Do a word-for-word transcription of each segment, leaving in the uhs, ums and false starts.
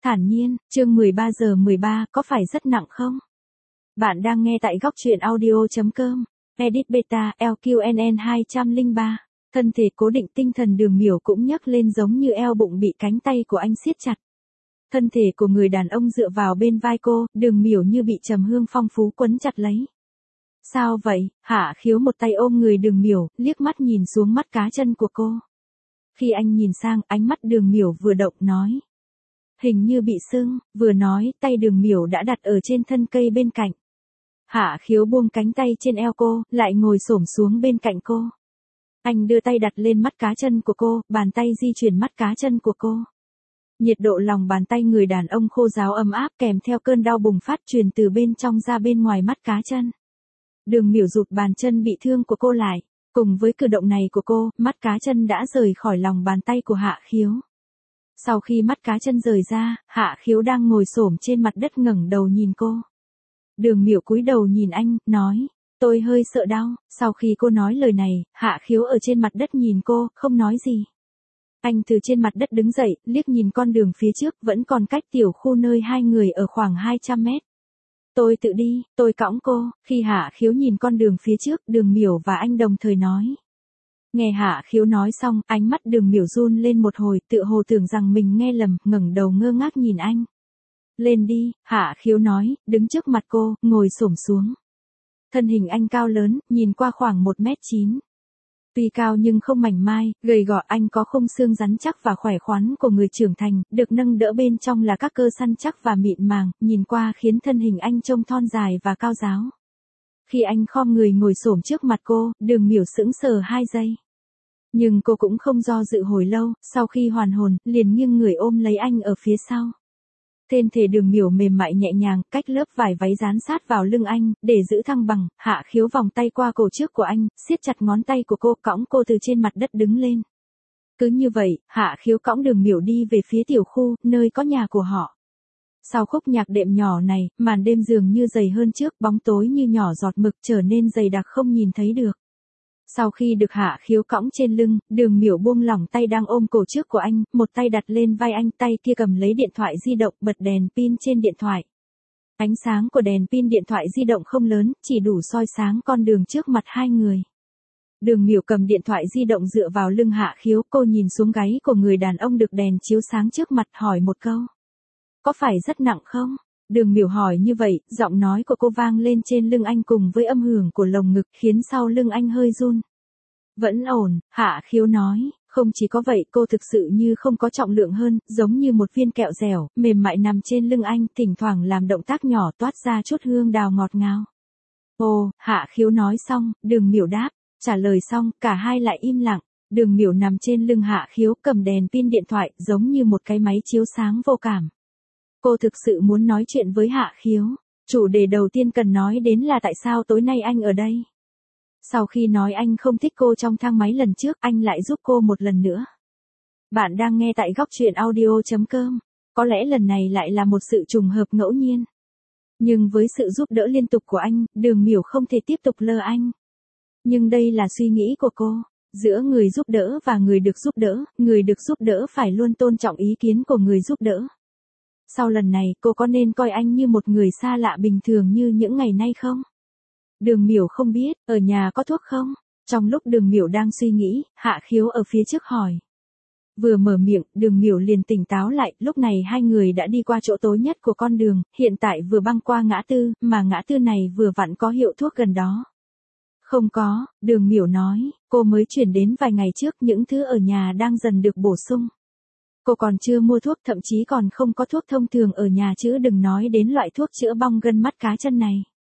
Thản nhiên, chương mười ba giờ mười ba, có phải rất nặng không? Bạn đang nghe tại góc truyện audio.com. Edit Beta L Q N N hai không ba. Thân thể cố định tinh thần Đường Miểu cũng nhấc lên giống như eo bụng bị cánh tay của anh siết chặt. Thân thể của người đàn ông dựa vào bên vai cô, Đường Miểu như bị trầm hương phong phú quấn chặt lấy. Sao vậy? Hạ Khiếu một tay ôm người Đường Miểu, liếc mắt nhìn xuống mắt cá chân của cô. Khi anh nhìn sang, ánh mắt Đường Miểu vừa động nói. Hình như bị sưng, vừa nói, tay Đường Miểu đã đặt ở trên thân cây bên cạnh. Hạ Khiếu buông cánh tay trên eo cô, lại ngồi xổm xuống bên cạnh cô. Anh đưa tay đặt lên mắt cá chân của cô, bàn tay di chuyển mắt cá chân của cô. Nhiệt độ lòng bàn tay người đàn ông khô ráo ấm áp kèm theo cơn đau bùng phát truyền từ bên trong ra bên ngoài mắt cá chân. Đường Miểu rụt bàn chân bị thương của cô lại, cùng với cử động này của cô, mắt cá chân đã rời khỏi lòng bàn tay của Hạ Khiếu. Sau khi mắt cá chân rời ra, Hạ Khiếu đang ngồi xổm trên mặt đất ngẩng đầu nhìn cô. Đường Miểu cúi đầu nhìn anh, nói, tôi hơi sợ đau. Sau khi cô nói lời này, Hạ Khiếu ở trên mặt đất nhìn cô, không nói gì. Anh từ trên mặt đất đứng dậy, liếc nhìn con đường phía trước, vẫn còn cách tiểu khu nơi hai người ở khoảng hai trăm mét. Tôi tự đi, tôi cõng cô. Khi Hạ Khiếu nhìn con đường phía trước, Đường Miểu và anh đồng thời nói. Nghe Hạ Khiếu nói xong, ánh mắt Đường Miểu run lên một hồi, tựa hồ tưởng rằng mình nghe lầm, ngẩng đầu ngơ ngác nhìn anh. Lên đi, Hạ Khiếu nói, đứng trước mặt cô, ngồi xổm xuống. Thân hình anh cao lớn, nhìn qua khoảng một mét chín. Tuy cao nhưng không mảnh mai, gầy gò, anh có khung xương rắn chắc và khỏe khoắn của người trưởng thành, được nâng đỡ bên trong là các cơ săn chắc và mịn màng, nhìn qua khiến thân hình anh trông thon dài và cao ráo. Khi anh khom người ngồi xổm trước mặt cô, Đường Miểu sững sờ hai giây. Nhưng cô cũng không do dự hồi lâu, sau khi hoàn hồn, liền nghiêng người ôm lấy anh ở phía sau. Thân thể Đường Miểu mềm mại nhẹ nhàng, cách lớp vải váy dán sát vào lưng anh, để giữ thăng bằng. Hạ Khiếu vòng tay qua cổ trước của anh, siết chặt ngón tay của cô, cõng cô từ trên mặt đất đứng lên. Cứ như vậy, Hạ Khiếu cõng Đường Miểu đi về phía tiểu khu, nơi có nhà của họ. Sau khúc nhạc đệm nhỏ này, màn đêm dường như dày hơn trước, bóng tối như nhỏ giọt mực trở nên dày đặc không nhìn thấy được. Sau khi được Hạ Khiếu cõng trên lưng, Đường Miểu buông lỏng tay đang ôm cổ trước của anh, một tay đặt lên vai anh, tay kia cầm lấy điện thoại di động, bật đèn pin trên điện thoại. Ánh sáng của đèn pin điện thoại di động không lớn, chỉ đủ soi sáng con đường trước mặt hai người. Đường Miểu cầm điện thoại di động dựa vào lưng Hạ Khiếu, cô nhìn xuống gáy của người đàn ông được đèn chiếu sáng trước mặt, hỏi một câu. Có phải rất nặng không? Đường Miểu hỏi như vậy, giọng nói của cô vang lên trên lưng anh cùng với âm hưởng của lồng ngực khiến sau lưng anh hơi run. Vẫn ổn, Hạ Khiếu nói, không chỉ có vậy cô thực sự như không có trọng lượng hơn, giống như một viên kẹo dẻo, mềm mại nằm trên lưng anh, thỉnh thoảng làm động tác nhỏ toát ra chút hương đào ngọt ngào. Ồ, Hạ Khiếu nói xong, Đường Miểu đáp, trả lời xong, cả hai lại im lặng. Đường Miểu nằm trên lưng Hạ Khiếu cầm đèn pin điện thoại giống như một cái máy chiếu sáng vô cảm. Cô thực sự muốn nói chuyện với Hạ Khiếu. Chủ đề đầu tiên cần nói đến là tại sao tối nay anh ở đây. Sau khi nói anh không thích cô trong thang máy lần trước, anh lại giúp cô một lần nữa. Bạn đang nghe tại góc truyện audio.com. Có lẽ lần này lại là một sự trùng hợp ngẫu nhiên. Nhưng với sự giúp đỡ liên tục của anh, Đường Miểu không thể tiếp tục lơ anh. Nhưng đây là suy nghĩ của cô. Giữa người giúp đỡ và người được giúp đỡ, người được giúp đỡ phải luôn tôn trọng ý kiến của người giúp đỡ. Sau lần này, cô có nên coi anh như một người xa lạ bình thường như những ngày nay không? Đường Miểu không biết, ở nhà có thuốc không? Trong lúc Đường Miểu đang suy nghĩ, Hạ Khiếu ở phía trước hỏi. Vừa mở miệng, Đường Miểu liền tỉnh táo lại, lúc này hai người đã đi qua chỗ tối nhất của con đường, hiện tại vừa băng qua ngã tư, mà ngã tư này vừa vặn có hiệu thuốc gần đó. Không có, Đường Miểu nói, cô mới chuyển đến vài ngày trước, những thứ ở nhà đang dần được bổ sung. Cô còn chưa mua thuốc, thậm chí còn không có thuốc thông thường ở nhà chứ đừng nói đến loại thuốc chữa bong gân mắt cá chân này.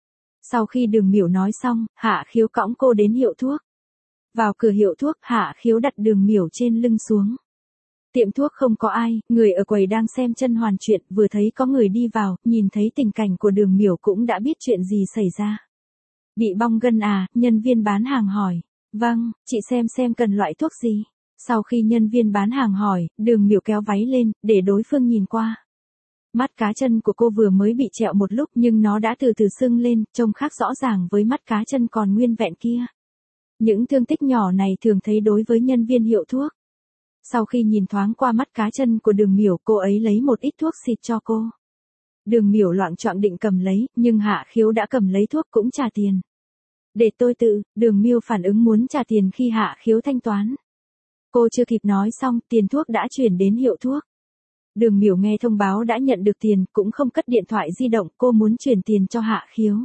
Sau khi Đường Miểu nói xong, Hạ Khiếu cõng cô đến hiệu thuốc. Vào cửa hiệu thuốc, Hạ Khiếu đặt Đường Miểu trên lưng xuống. Tiệm thuốc không có ai, người ở quầy đang xem chân hoàn chuyện, vừa thấy có người đi vào, nhìn thấy tình cảnh của Đường Miểu cũng đã biết chuyện gì xảy ra. Bị bong gân à, nhân viên bán hàng hỏi. Vâng, chị xem xem cần loại thuốc gì. Sau khi nhân viên bán hàng hỏi, Đường Miểu kéo váy lên, để đối phương nhìn qua. Mắt cá chân của cô vừa mới bị trẹo một lúc nhưng nó đã từ từ sưng lên, trông khác rõ ràng với mắt cá chân còn nguyên vẹn kia. Những thương tích nhỏ này thường thấy đối với nhân viên hiệu thuốc. Sau khi nhìn thoáng qua mắt cá chân của Đường Miểu, cô ấy lấy một ít thuốc xịt cho cô. Đường Miểu loạng choạng định cầm lấy, nhưng Hạ Khiếu đã cầm lấy thuốc cũng trả tiền. Để tôi tự, Đường Miểu phản ứng muốn trả tiền khi Hạ Khiếu thanh toán. Cô chưa kịp nói xong, tiền thuốc đã chuyển đến hiệu thuốc. Đường Miểu nghe thông báo đã nhận được tiền, cũng không cất điện thoại di động, cô muốn chuyển tiền cho Hạ Khiếu.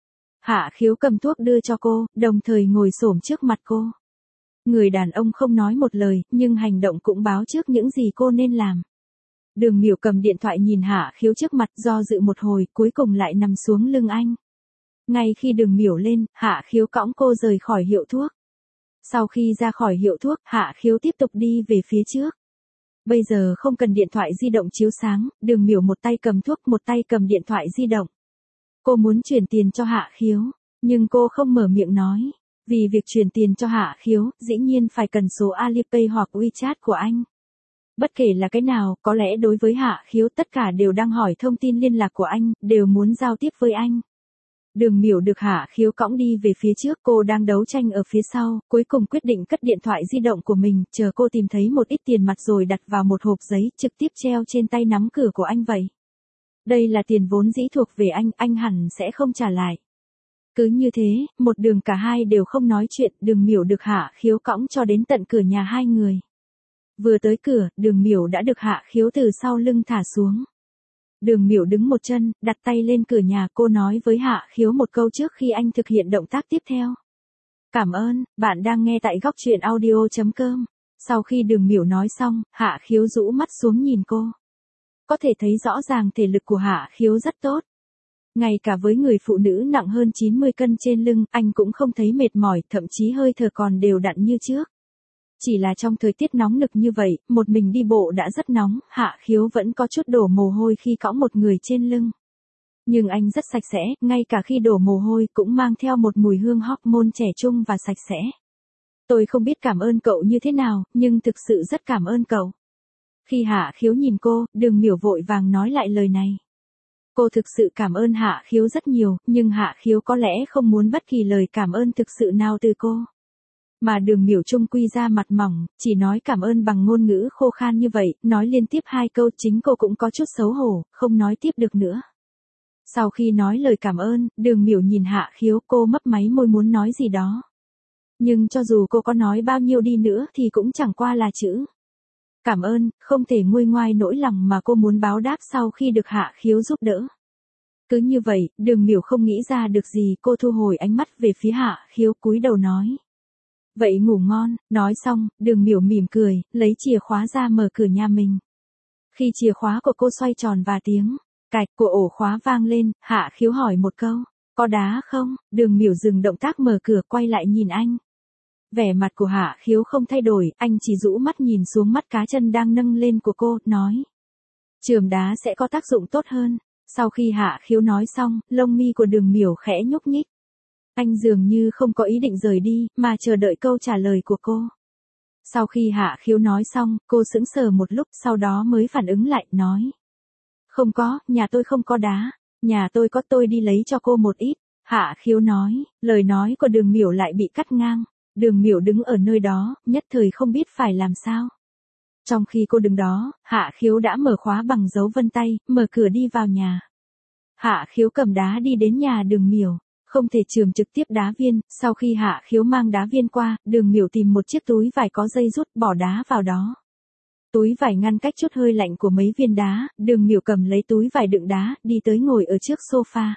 Hạ Khiếu cầm thuốc đưa cho cô, đồng thời ngồi xổm trước mặt cô. Người đàn ông không nói một lời, nhưng hành động cũng báo trước những gì cô nên làm. Đường Miểu cầm điện thoại nhìn Hạ Khiếu trước mặt, do dự một hồi, cuối cùng lại nằm xuống lưng anh. Ngay khi Đường Miểu lên, Hạ Khiếu cõng cô rời khỏi hiệu thuốc. Sau khi ra khỏi hiệu thuốc, Hạ Khiếu tiếp tục đi về phía trước. Bây giờ không cần điện thoại di động chiếu sáng, Đường Miểu một tay cầm thuốc, một tay cầm điện thoại di động. Cô muốn chuyển tiền cho Hạ Khiếu, nhưng cô không mở miệng nói. Vì việc chuyển tiền cho Hạ Khiếu, dĩ nhiên phải cần số Alipay hoặc WeChat của anh. Bất kể là cái nào, có lẽ đối với Hạ Khiếu tất cả đều đang hỏi thông tin liên lạc của anh, đều muốn giao tiếp với anh. Đường Miểu được Hạ Khiếu cõng đi về phía trước, cô đang đấu tranh ở phía sau, cuối cùng quyết định cất điện thoại di động của mình, chờ cô tìm thấy một ít tiền mặt rồi đặt vào một hộp giấy, trực tiếp treo trên tay nắm cửa của anh vậy. Đây là tiền vốn dĩ thuộc về anh, anh hẳn sẽ không trả lại. Cứ như thế, một đường cả hai đều không nói chuyện, Đường Miểu được Hạ Khiếu cõng cho đến tận cửa nhà hai người. Vừa tới cửa, Đường Miểu đã được Hạ Khiếu từ sau lưng thả xuống. Đường Miểu đứng một chân, đặt tay lên cửa nhà, cô nói với Hạ Khiếu một câu trước khi anh thực hiện động tác tiếp theo. Cảm ơn, bạn đang nghe tại góc truyện audio chấm com. Sau khi Đường Miểu nói xong, Hạ Khiếu rũ mắt xuống nhìn cô. Có thể thấy rõ ràng thể lực của Hạ Khiếu rất tốt. Ngay cả với người phụ nữ nặng hơn chín mươi cân trên lưng, anh cũng không thấy mệt mỏi, thậm chí hơi thở còn đều đặn như trước. Chỉ là trong thời tiết nóng nực như vậy, một mình đi bộ đã rất nóng, Hạ Khiếu vẫn có chút đổ mồ hôi khi cõng một người trên lưng. Nhưng anh rất sạch sẽ, ngay cả khi đổ mồ hôi cũng mang theo một mùi hương hormone trẻ trung và sạch sẽ. Tôi không biết cảm ơn cậu như thế nào, nhưng thực sự rất cảm ơn cậu. Khi Hạ Khiếu nhìn cô, Đường Miểu vội vàng nói lại lời này. Cô thực sự cảm ơn Hạ Khiếu rất nhiều, nhưng Hạ Khiếu có lẽ không muốn bất kỳ lời cảm ơn thực sự nào từ cô. Mà Đường Miểu trung quy ra mặt mỏng, chỉ nói cảm ơn bằng ngôn ngữ khô khan như vậy, nói liên tiếp hai câu chính cô cũng có chút xấu hổ, không nói tiếp được nữa. Sau khi nói lời cảm ơn, Đường Miểu nhìn Hạ Khiếu, cô mấp máy môi muốn nói gì đó. Nhưng cho dù cô có nói bao nhiêu đi nữa thì cũng chẳng qua là chữ cảm ơn, không thể nguôi ngoai nỗi lòng mà cô muốn báo đáp sau khi được Hạ Khiếu giúp đỡ. Cứ như vậy, Đường Miểu không nghĩ ra được gì, cô thu hồi ánh mắt về phía Hạ Khiếu, cúi đầu nói. Vậy ngủ ngon, nói xong, Đường Miểu mỉm cười, lấy chìa khóa ra mở cửa nhà mình. Khi chìa khóa của cô xoay tròn và tiếng cạch của ổ khóa vang lên, Hạ Khiếu hỏi một câu, có đá không? Đường Miểu dừng động tác mở cửa, quay lại nhìn anh. Vẻ mặt của Hạ Khiếu không thay đổi, anh chỉ rũ mắt nhìn xuống mắt cá chân đang nâng lên của cô, nói. Chườm đá sẽ có tác dụng tốt hơn. Sau khi Hạ Khiếu nói xong, lông mi của Đường Miểu khẽ nhúc nhích. Anh dường như không có ý định rời đi, mà chờ đợi câu trả lời của cô. Sau khi Hạ Khiếu nói xong, cô sững sờ một lúc, sau đó mới phản ứng lại, nói. Không có, nhà tôi không có đá. Nhà tôi có, tôi đi lấy cho cô một ít. Hạ Khiếu nói, lời nói của Đường Miểu lại bị cắt ngang. Đường Miểu đứng ở nơi đó, nhất thời không biết phải làm sao. Trong khi cô đứng đó, Hạ Khiếu đã mở khóa bằng dấu vân tay, mở cửa đi vào nhà. Hạ Khiếu cầm đá đi đến nhà Đường Miểu. Không thể chườm trực tiếp đá viên, sau khi Hạ Khiếu mang đá viên qua, Đường Miểu tìm một chiếc túi vải có dây rút, bỏ đá vào đó. Túi vải ngăn cách chút hơi lạnh của mấy viên đá, Đường Miểu cầm lấy túi vải đựng đá, đi tới ngồi ở trước sofa.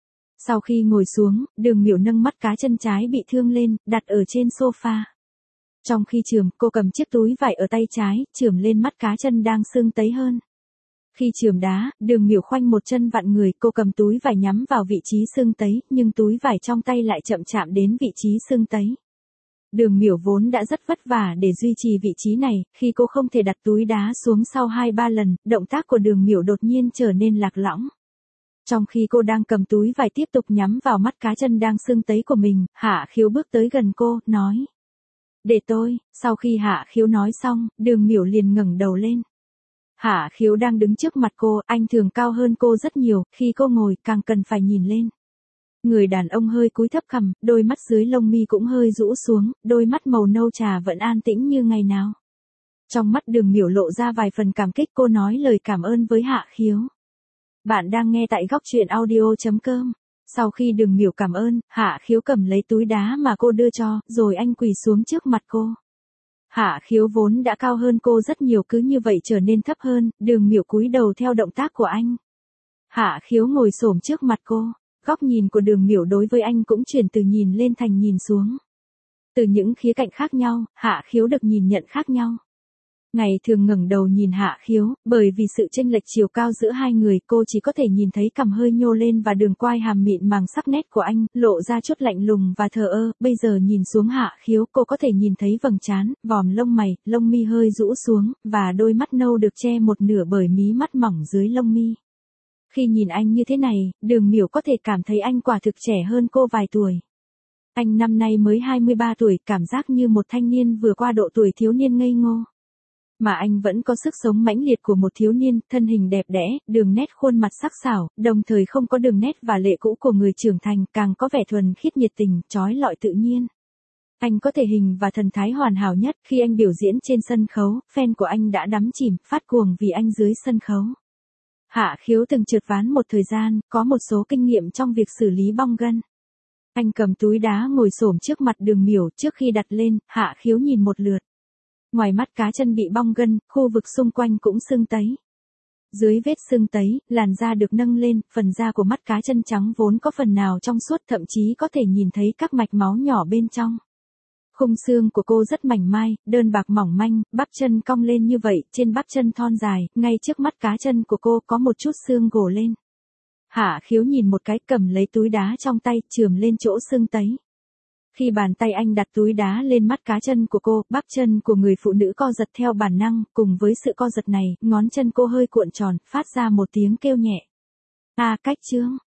Sau khi ngồi xuống, Đường Miểu nâng mắt cá chân trái bị thương lên, đặt ở trên sofa. Trong khi chườm, cô cầm chiếc túi vải ở tay trái, chườm lên mắt cá chân đang sưng tấy hơn. Khi chườm đá, Đường Miểu khoanh một chân vặn người, cô cầm túi vải nhắm vào vị trí sưng tấy, nhưng túi vải trong tay lại chậm chạm đến vị trí sưng tấy. Đường Miểu vốn đã rất vất vả để duy trì vị trí này, khi cô không thể đặt túi đá xuống sau hai ba lần, động tác của Đường Miểu đột nhiên trở nên lạc lõng. Trong khi cô đang cầm túi vải tiếp tục nhắm vào mắt cá chân đang sưng tấy của mình, Hạ Khiếu bước tới gần cô, nói. Để tôi, sau khi Hạ Khiếu nói xong, Đường Miểu liền ngẩng đầu lên. Hạ Khiếu đang đứng trước mặt cô, anh thường cao hơn cô rất nhiều, khi cô ngồi càng cần phải nhìn lên. Người đàn ông hơi cúi thấp cằm, đôi mắt dưới lông mi cũng hơi rũ xuống, đôi mắt màu nâu trà vẫn an tĩnh như ngày nào. Trong mắt Đường Miểu lộ ra vài phần cảm kích, cô nói lời cảm ơn với Hạ Khiếu. Bạn đang nghe tại góc truyện audio.com. Sau khi Đường Miểu cảm ơn, Hạ Khiếu cầm lấy túi đá mà cô đưa cho, rồi anh quỳ xuống trước mặt cô. Hạ Khiếu vốn đã cao hơn cô rất nhiều, cứ như vậy trở nên thấp hơn, Đường Miểu cúi đầu theo động tác của anh. Hạ Khiếu ngồi xổm trước mặt cô, góc nhìn của Đường Miểu đối với anh cũng chuyển từ nhìn lên thành nhìn xuống. Từ những khía cạnh khác nhau, Hạ Khiếu được nhìn nhận khác nhau. Ngày thường ngẩng đầu nhìn Hạ Khiếu, bởi vì sự chênh lệch chiều cao giữa hai người, cô chỉ có thể nhìn thấy cằm hơi nhô lên và đường quai hàm mịn màng sắc nét của anh, lộ ra chút lạnh lùng và thờ ơ. Bây giờ nhìn xuống Hạ Khiếu, cô có thể nhìn thấy vầng trán, vòm lông mày, lông mi hơi rũ xuống, và đôi mắt nâu được che một nửa bởi mí mắt mỏng dưới lông mi. Khi nhìn anh như thế này, Đường Miểu có thể cảm thấy anh quả thực trẻ hơn cô vài tuổi. Anh năm nay mới hai mươi ba tuổi, cảm giác như một thanh niên vừa qua độ tuổi thiếu niên ngây ngô. Mà anh vẫn có sức sống mãnh liệt của một thiếu niên, thân hình đẹp đẽ, đường nét khuôn mặt sắc sảo, đồng thời không có đường nét và lệ cũ của người trưởng thành, càng có vẻ thuần khiết nhiệt tình, trói lọi tự nhiên. Anh có thể hình và thần thái hoàn hảo nhất. Khi anh biểu diễn trên sân khấu, fan của anh đã đắm chìm, phát cuồng vì anh dưới sân khấu. Hạ Khiếu từng trượt ván một thời gian, có một số kinh nghiệm trong việc xử lý bong gân. Anh cầm túi đá ngồi xổm trước mặt Đường Miểu, trước khi đặt lên, Hạ Khiếu nhìn một lượt. Ngoài mắt cá chân bị bong gân, khu vực xung quanh cũng sưng tấy. Dưới vết sưng tấy, làn da được nâng lên, phần da của mắt cá chân trắng vốn có phần nào trong suốt, thậm chí có thể nhìn thấy các mạch máu nhỏ bên trong. Khung xương của cô rất mảnh mai, đơn bạc mỏng manh, bắp chân cong lên như vậy, trên bắp chân thon dài, ngay trước mắt cá chân của cô có một chút xương gồ lên. Hạ Khiếu nhìn một cái, cầm lấy túi đá trong tay, chườm lên chỗ sưng tấy. Khi bàn tay anh đặt túi đá lên mắt cá chân của cô, bắp chân của người phụ nữ co giật theo bản năng, cùng với sự co giật này, ngón chân cô hơi cuộn tròn, phát ra một tiếng kêu nhẹ. À, cách trương.